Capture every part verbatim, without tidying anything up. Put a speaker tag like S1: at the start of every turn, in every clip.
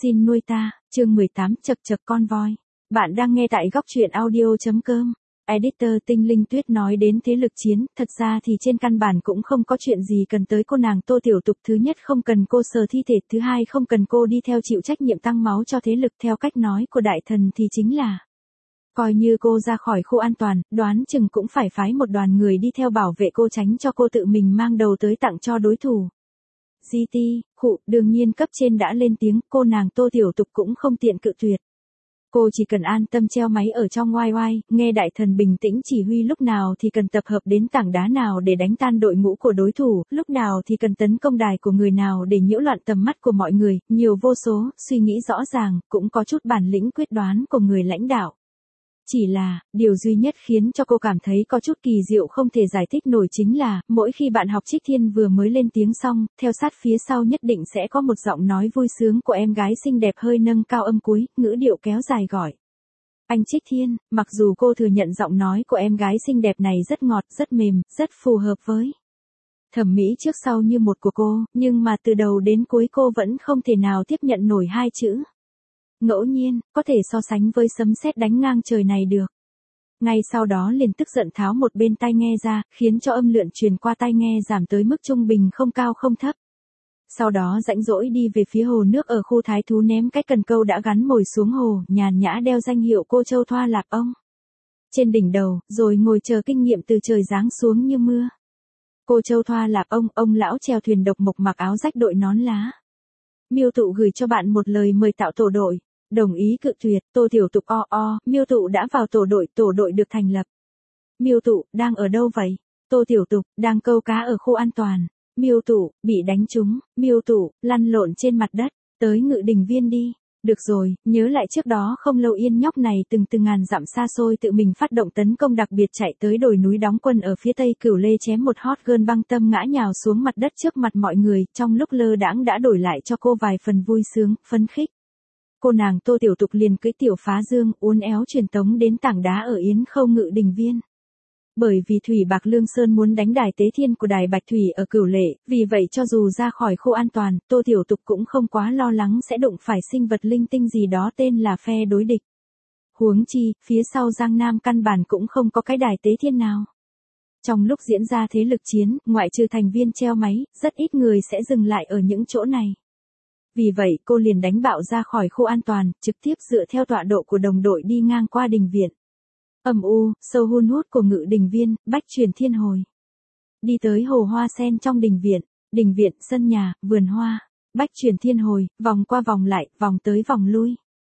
S1: Xin nuôi ta, chương mười tám chật chật con voi. Bạn đang nghe tại góc truyện audio.com. Editor Tinh Linh Tuyết nói đến thế lực chiến, thật ra thì trên căn bản cũng không có chuyện gì cần tới cô nàng Tô Tiểu Tục. Thứ nhất không cần cô sờ thi thể, thứ hai không cần cô đi theo chịu trách nhiệm tăng máu cho thế lực. Theo cách nói của đại thần thì chính là coi như cô ra khỏi khu an toàn, đoán chừng cũng phải phái một đoàn người đi theo bảo vệ cô, tránh cho cô tự mình mang đầu tới tặng cho đối thủ. giê tê, khụ, đương nhiên cấp trên đã lên tiếng, cô nàng Tô Tiểu Tục cũng không tiện cự tuyệt. Cô chỉ cần an tâm treo máy ở trong oai oai, nghe đại thần bình tĩnh chỉ huy lúc nào thì cần tập hợp đến tảng đá nào để đánh tan đội ngũ của đối thủ, lúc nào thì cần tấn công đài của người nào để nhiễu loạn tầm mắt của mọi người, nhiều vô số, suy nghĩ rõ ràng, cũng có chút bản lĩnh quyết đoán của người lãnh đạo. Chỉ là, điều duy nhất khiến cho cô cảm thấy có chút kỳ diệu không thể giải thích nổi chính là, mỗi khi bạn học Trích Thiên vừa mới lên tiếng xong, theo sát phía sau nhất định sẽ có một giọng nói vui sướng của em gái xinh đẹp hơi nâng cao âm cuối, ngữ điệu kéo dài gọi. Anh Trích Thiên, mặc dù cô thừa nhận giọng nói của em gái xinh đẹp này rất ngọt, rất mềm, rất phù hợp với thẩm mỹ trước sau như một của cô, nhưng mà từ đầu đến cuối cô vẫn không thể nào tiếp nhận nổi hai chữ ngẫu nhiên, có thể so sánh với sấm sét đánh ngang trời này được. Ngay sau đó liền tức giận tháo một bên tai nghe ra, khiến cho âm lượng truyền qua tai nghe giảm tới mức trung bình không cao không thấp. Sau đó rãnh rỗi đi về phía hồ nước ở khu thái thú, ném cái cần câu đã gắn mồi xuống hồ, nhàn nhã đeo danh hiệu cô Châu Thoa Lạp Ông trên đỉnh đầu, rồi ngồi chờ kinh nghiệm từ trời giáng xuống như mưa. Cô Châu Thoa Lạp Ông, ông lão chèo thuyền độc mộc mặc áo rách đội nón lá. Miêu Tụ gửi cho bạn một lời mời tạo tổ đội. Đồng ý cự tuyệt, Tô Tiểu Tục o o, Miêu Tụ đã vào tổ đội, tổ đội được thành lập. Miêu Tụ, đang ở đâu vậy? Tô Tiểu Tục, đang câu cá ở khu an toàn. Miêu Tụ, bị đánh trúng, Miêu Tụ, lăn lộn trên mặt đất, tới Ngự Đình Viên đi. Được rồi, nhớ lại trước đó không lâu yên nhóc này từng từng ngàn dặm xa xôi tự mình phát động tấn công đặc biệt chạy tới đồi núi đóng quân ở phía tây Cửu Lê, chém một hot girl băng tâm ngã nhào xuống mặt đất trước mặt mọi người, trong lúc lơ đãng đã đổi lại cho cô vài phần vui sướng, phấn khích. Cô nàng Tô Tiểu Tục liền cưỡi tiểu phá dương, uốn éo truyền tống đến tảng đá ở Yến Khâu Ngự Đình Viên. Bởi vì Thủy Bạc Lương Sơn muốn đánh đài tế thiên của đài Bạch Thủy ở Cửu Lệ, vì vậy cho dù ra khỏi khu an toàn, Tô Tiểu Tục cũng không quá lo lắng sẽ đụng phải sinh vật linh tinh gì đó tên là phe đối địch. Huống chi, phía sau Giang Nam căn bản cũng không có cái đài tế thiên nào. Trong lúc diễn ra thế lực chiến, ngoại trừ thành viên treo máy, rất ít người sẽ dừng lại ở những chỗ này. Vì vậy cô liền đánh bạo ra khỏi khu an toàn, trực tiếp dựa theo tọa độ của đồng đội đi ngang qua đình viện. Âm u, sâu hun hút của Ngự Đình Viên, bách truyền thiên hồi. Đi tới hồ hoa sen trong đình viện, đình viện, sân nhà, vườn hoa, bách truyền thiên hồi, vòng qua vòng lại, vòng tới vòng lui.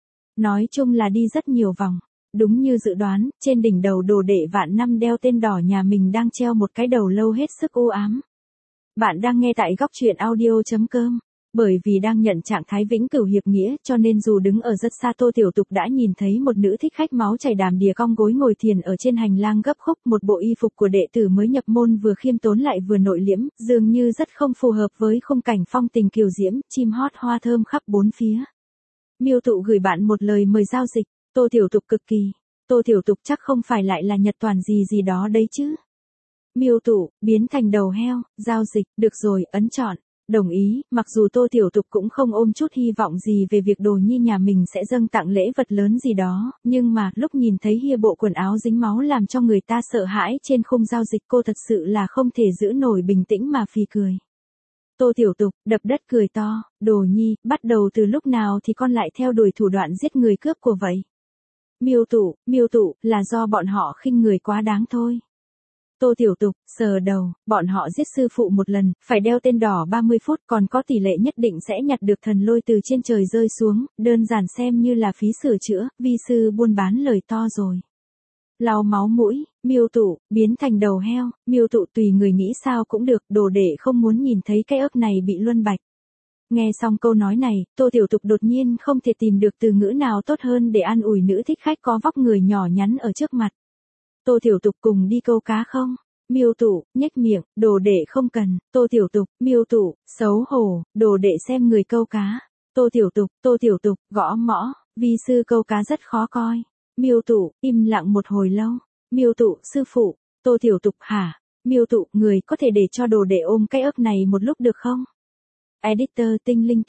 S1: Nói chung là đi rất nhiều vòng. Đúng như dự đoán, trên đỉnh đầu đồ đệ vạn năm đeo tên đỏ nhà mình đang treo một cái đầu lâu hết sức u ám. Bạn đang nghe tại góc truyện audio.com. Bởi vì đang nhận trạng thái vĩnh cửu hiệp nghĩa cho nên dù đứng ở rất xa, Tô Tiểu Tục đã nhìn thấy một nữ thích khách máu chảy đàm đìa cong gối ngồi thiền ở trên hành lang gấp khúc, một bộ y phục của đệ tử mới nhập môn vừa khiêm tốn lại vừa nội liễm, dường như rất không phù hợp với khung cảnh phong tình kiều diễm, chim hót hoa thơm khắp bốn phía. Miêu Tụ gửi bạn một lời mời giao dịch, Tô Tiểu Tục cực kỳ. Tô Tiểu Tục chắc không phải lại là Nhật Toàn gì gì đó đấy chứ. Miêu Tụ, biến thành đầu heo, giao dịch, được rồi, ấn chọn. Đồng ý, mặc dù Tô Tiểu Tục cũng không ôm chút hy vọng gì về việc Đồ Nhi nhà mình sẽ dâng tặng lễ vật lớn gì đó, nhưng mà, lúc nhìn thấy hia bộ quần áo dính máu làm cho người ta sợ hãi trên khung giao dịch, cô thật sự là không thể giữ nổi bình tĩnh mà phì cười. Tô Tiểu Tục, đập đất cười to, Đồ Nhi, bắt đầu từ lúc nào thì con lại theo đuổi thủ đoạn giết người cướp của vậy? Miêu Tụ, Miêu Tụ, là do bọn họ khinh người quá đáng thôi. Tô Tiểu Tục, sờ đầu, bọn họ giết sư phụ một lần, phải đeo tên đỏ ba mươi phút, còn có tỷ lệ nhất định sẽ nhặt được thần lôi từ trên trời rơi xuống, đơn giản xem như là phí sửa chữa, vi sư buôn bán lời to rồi. Lau máu mũi, Miêu Tụ, biến thành đầu heo, Miêu Tụ tùy người nghĩ sao cũng được, đồ đệ không muốn nhìn thấy cái ớt này bị luân bạch. Nghe xong câu nói này, Tô Tiểu Tục đột nhiên không thể tìm được từ ngữ nào tốt hơn để an ủi nữ thích khách có vóc người nhỏ nhắn ở trước mặt. Tô Tiểu Tục, cùng đi câu cá không? Miêu Tụ, nhếch miệng, đồ đệ không cần. Tô Tiểu Tục, Miêu Tụ, xấu hổ, đồ đệ xem người câu cá. Tô Tiểu Tục, Tô Tiểu Tục, gõ mõ, vi sư câu cá rất khó coi. Miêu Tụ, im lặng một hồi lâu. Miêu Tụ, sư phụ. Tô Tiểu Tục, hả? Miêu Tụ, người có thể để cho đồ đệ ôm cái ấp này một lúc được không? Editor Tinh Linh Tuyết.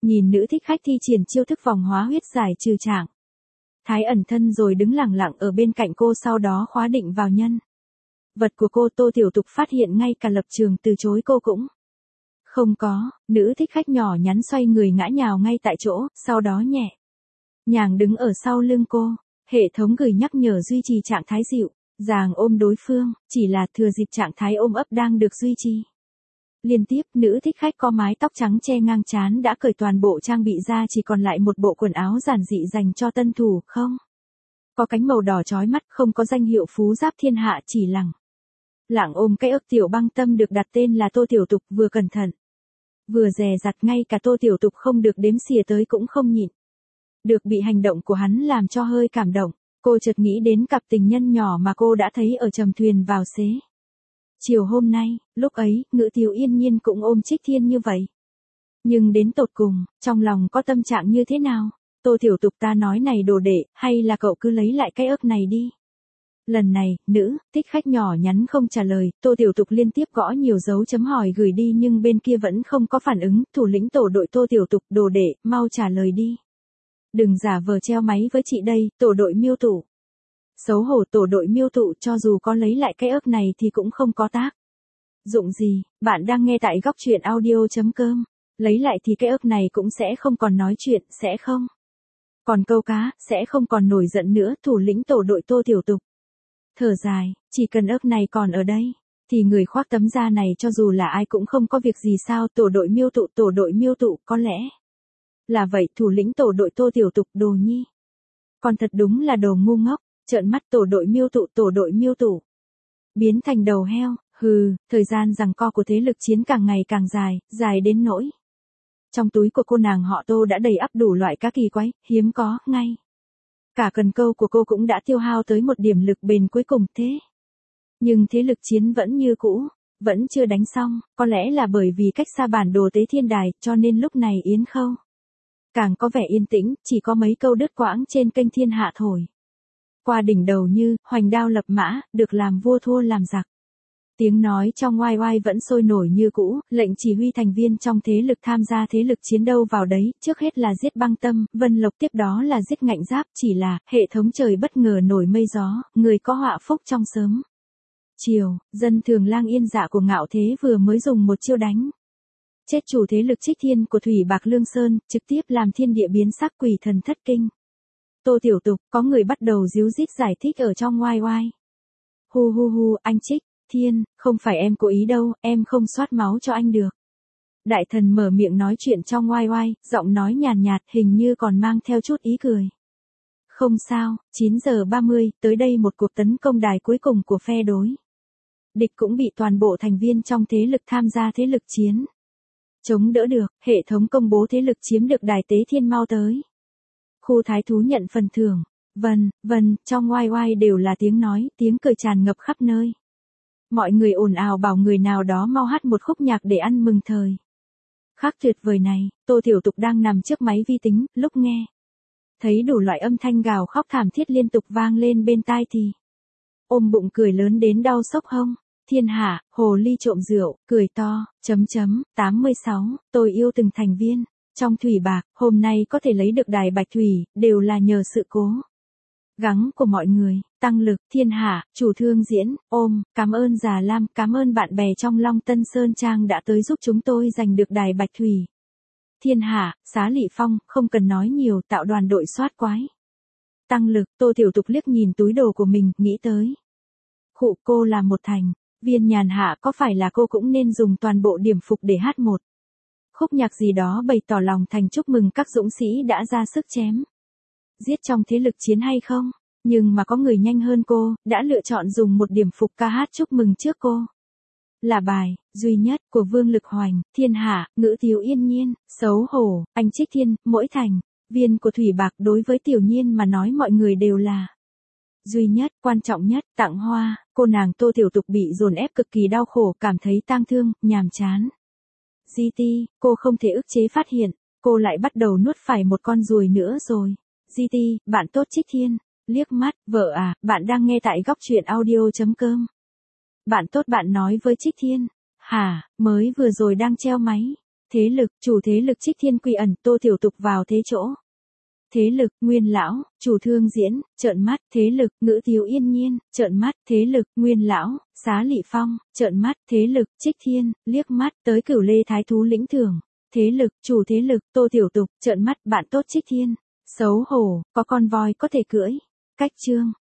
S1: Nhìn nữ thích khách thi triển chiêu thức vòng hóa huyết giải trừ trạng thái ẩn thân rồi đứng lặng lặng ở bên cạnh cô, sau đó khóa định vào nhân vật của cô. Tô Tiểu Tục phát hiện ngay cả lập trường từ chối cô cũng không có. Nữ thích khách nhỏ nhắn xoay người ngã nhào ngay tại chỗ, sau đó nhẹ nhàng đứng ở sau lưng cô. Hệ thống gửi nhắc nhở duy trì trạng thái dịu dàng ôm đối phương, chỉ là thừa dịp trạng thái ôm ấp đang được duy trì liên tiếp, nữ thích khách có mái tóc trắng che ngang trán đã cởi toàn bộ trang bị ra, chỉ còn lại một bộ quần áo giản dị dành cho tân thủ, không có cánh màu đỏ chói mắt, không có danh hiệu phú giáp thiên hạ, chỉ lẳng lặng ôm cái ức Tiểu Băng Tâm được đặt tên là Tô Tiểu Tục, vừa cẩn thận vừa dè dặt, ngay cả Tô Tiểu Tục không được đếm xỉa tới cũng không nhịn được bị hành động của hắn làm cho hơi cảm động. Cô chợt nghĩ đến cặp tình nhân nhỏ mà cô đã thấy ở trầm thuyền vào xế chiều hôm nay, lúc ấy, Ngự Tiếu Yên Nhiên cũng ôm Trích Thiên như vậy. Nhưng đến tột cùng, trong lòng có tâm trạng như thế nào? Tô Tiểu Tục, ta nói này đồ đệ, hay là cậu cứ lấy lại cái ức này đi. Lần này, nữ thích khách nhỏ nhắn không trả lời, Tô Tiểu Tục liên tiếp gõ nhiều dấu chấm hỏi gửi đi nhưng bên kia vẫn không có phản ứng. Thủ lĩnh tổ đội Tô Tiểu Tục, đồ đệ, mau trả lời đi. Đừng giả vờ treo máy với chị đây, tổ đội Miêu Tụ. Xấu hổ, tổ đội Miêu Tụ, cho dù có lấy lại cái ức này thì cũng không có tác dụng gì. Bạn đang nghe tại góc truyện audio chấm com. Lấy lại thì cái ức này cũng sẽ không còn nói chuyện, sẽ không còn câu cá, sẽ không còn nổi giận nữa. Thủ lĩnh tổ đội Tô Tiểu Tục thở dài, chỉ cần ức này còn ở đây thì người khoác tấm da này cho dù là ai cũng không có việc gì sao. Tổ đội Miêu Tụ, tổ đội Miêu Tụ, có lẽ là vậy. Thủ lĩnh tổ đội Tô Tiểu Tục, đồ nhi con thật đúng là đồ ngu ngốc. Trợn mắt, tổ đội Miêu Tụ, tổ đội Miêu Tụ biến thành đầu heo. Hừ, thời gian giằng co của thế lực chiến càng ngày càng dài, dài đến nỗi trong túi của cô nàng họ Tô đã đầy ắp đủ loại cá kỳ quái, hiếm có, ngay cả cần câu của cô cũng đã tiêu hao tới một điểm lực bền cuối cùng. Thế nhưng thế lực chiến vẫn như cũ, vẫn chưa đánh xong. Có lẽ là bởi vì cách xa bản đồ Tế Thiên Đài, cho nên lúc này Yến Khâu càng có vẻ yên tĩnh, chỉ có mấy câu đứt quãng trên kênh thiên hạ thổi qua đỉnh đầu như hoành đao lập mã, được làm vua thua làm giặc. Tiếng nói trong oai oai vẫn sôi nổi như cũ, lệnh chỉ huy thành viên trong thế lực tham gia thế lực chiến đâu vào đấy, trước hết là giết Băng Tâm, Vân Lộc, tiếp đó là giết Ngạnh Giáp. Chỉ là, hệ thống trời bất ngờ nổi mây gió, người có họa phúc trong sớm chiều. Dân thường Lang Yên Dạ của Ngạo Thế vừa mới dùng một chiêu đánh chết chủ thế lực Trích Thiên của Thủy Bạc Lương Sơn, trực tiếp làm thiên địa biến sắc, quỷ thần thất kinh. Tô Tiểu Tục, có người bắt đầu díu dít giải thích ở trong oai oai. Hu hu hu, anh Trích Thiên, không phải em cố ý đâu, em không soát máu cho anh được. Đại thần mở miệng nói chuyện trong oai oai, giọng nói nhàn nhạt, hình như còn mang theo chút ý cười. Không sao, chín giờ ba mươi, tới đây một cuộc tấn công đài cuối cùng của phe đối địch cũng bị toàn bộ thành viên trong thế lực tham gia thế lực chiến chống đỡ được. Hệ thống công bố thế lực chiếm được đài Tế Thiên, mau tới khu thái thú nhận phần thưởng. Vân, vân, trong oai oai đều là tiếng nói, tiếng cười tràn ngập khắp nơi. Mọi người ồn ào bảo người nào đó mau hát một khúc nhạc để ăn mừng thời khắc tuyệt vời này. Tô Tiểu Tục đang nằm trước máy vi tính, lúc nghe thấy đủ loại âm thanh gào khóc thảm thiết liên tục vang lên bên tai thì ôm bụng cười lớn đến đau xốc hông. Thiên hạ, hồ ly trộm rượu, cười to, chấm chấm, tám mươi sáu, tôi yêu từng thành viên trong Thủy Bạc, hôm nay có thể lấy được đài Bạch Thủy, đều là nhờ sự cố gắng của mọi người. Tăng Lực, Thiên Hạ, chủ Thương Diễn, ôm, cảm ơn Già Lam, cảm ơn bạn bè trong Long Tân Sơn Trang đã tới giúp chúng tôi giành được đài Bạch Thủy. Thiên Hạ, Xá Lị Phong, không cần nói nhiều, tạo đoàn đội soát quái. Tăng Lực, Tô Tiểu Tục liếc nhìn túi đồ của mình, nghĩ tới. Khụ, cô là một thành viên nhàn hạ, có phải là cô cũng nên dùng toàn bộ điểm phục để hát một khúc nhạc gì đó bày tỏ lòng thành chúc mừng các dũng sĩ đã ra sức chém giết trong thế lực chiến hay không? Nhưng mà có người nhanh hơn cô, đã lựa chọn dùng một điểm phục ca hát chúc mừng trước cô. Là bài duy nhất của Vương Lực Hoành, Thiên Hạ, Ngữ Tiếu Yên Nhiên, xấu hổ, anh Trích Thiên, mỗi thành viên của Thủy Bạc đối với Tiểu Nhiên mà nói mọi người đều là duy nhất, quan trọng nhất. Tặng hoa, cô nàng Tô Tiểu Tục bị dồn ép cực kỳ đau khổ, cảm thấy tang thương, nhàm chán. giê tê, cô không thể ức chế phát hiện, cô lại bắt đầu nuốt phải một con ruồi nữa rồi. giê tê, bạn tốt Trích Thiên, liếc mắt, vợ à, bạn đang nghe tại góc truyện audio chấm com. Bạn tốt, bạn nói với Trích Thiên, hả, mới vừa rồi đang treo máy, Thế lực, chủ thế lực Trích Thiên quy ẩn, Tô Tiểu Tục vào thế chỗ. Thế lực, Nguyên Lão, chủ Thương Diễn, trợn mắt. Thế lực, Ngữ Tiếu Yên Nhiên, trợn mắt. Thế lực, Nguyên Lão, Xá Lị Phong, trợn mắt. Thế lực, Trích Thiên, liếc mắt. Tới Cửu Lê Thái Thú lĩnh thưởng. Thế lực, chủ thế lực, Tô Tiểu Tục, trợn mắt. Bạn tốt Trích Thiên. Xấu hổ, có con voi có thể cưỡi. Cách chương.